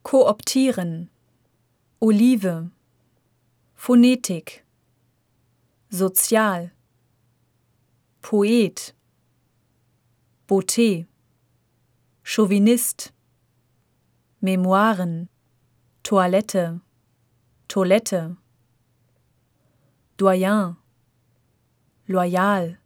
kooptieren, Olive, Phonetik, sozial, Poet, Beauté, Chauvinist, Memoiren, Toilette, Toilette, Doyen, loyal,